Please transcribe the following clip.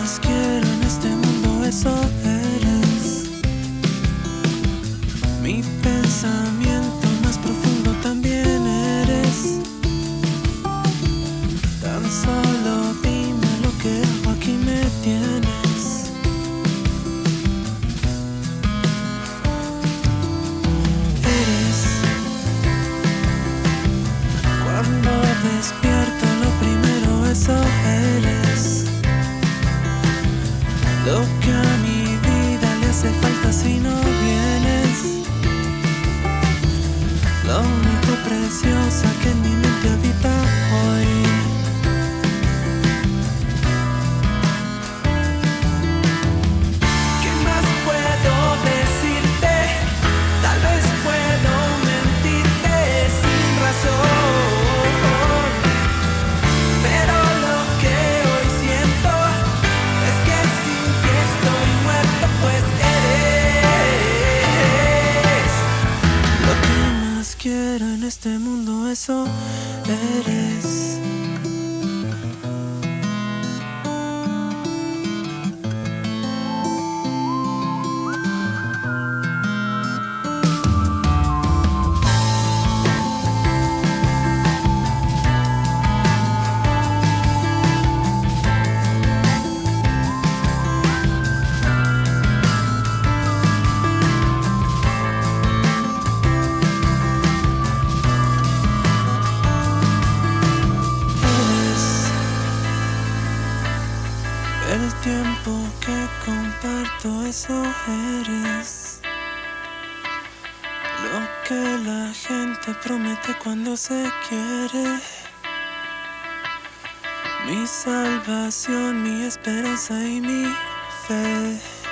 más quiero en este mundo, eso eres. Mi pensamiento más profundo también eres. Tan solo dime lo que hago, aquí me tienes. Eres. Cuando despierto lo primero, eso eres. Lo que a mi vida le hace falta si no vienes. Lo único preciosa que en mi mente habita hoy. ¿Qué más puedo decirte? Tal vez puedo mentirte sin razón, pero lo que hoy siento es que sin ti estoy muerto, pues eres. Lo que más quiero en este mundo, eso eres. El tiempo que comparto, eso eres. Lo que la gente promete cuando se quiere. Mi salvación, mi esperanza y mi fe.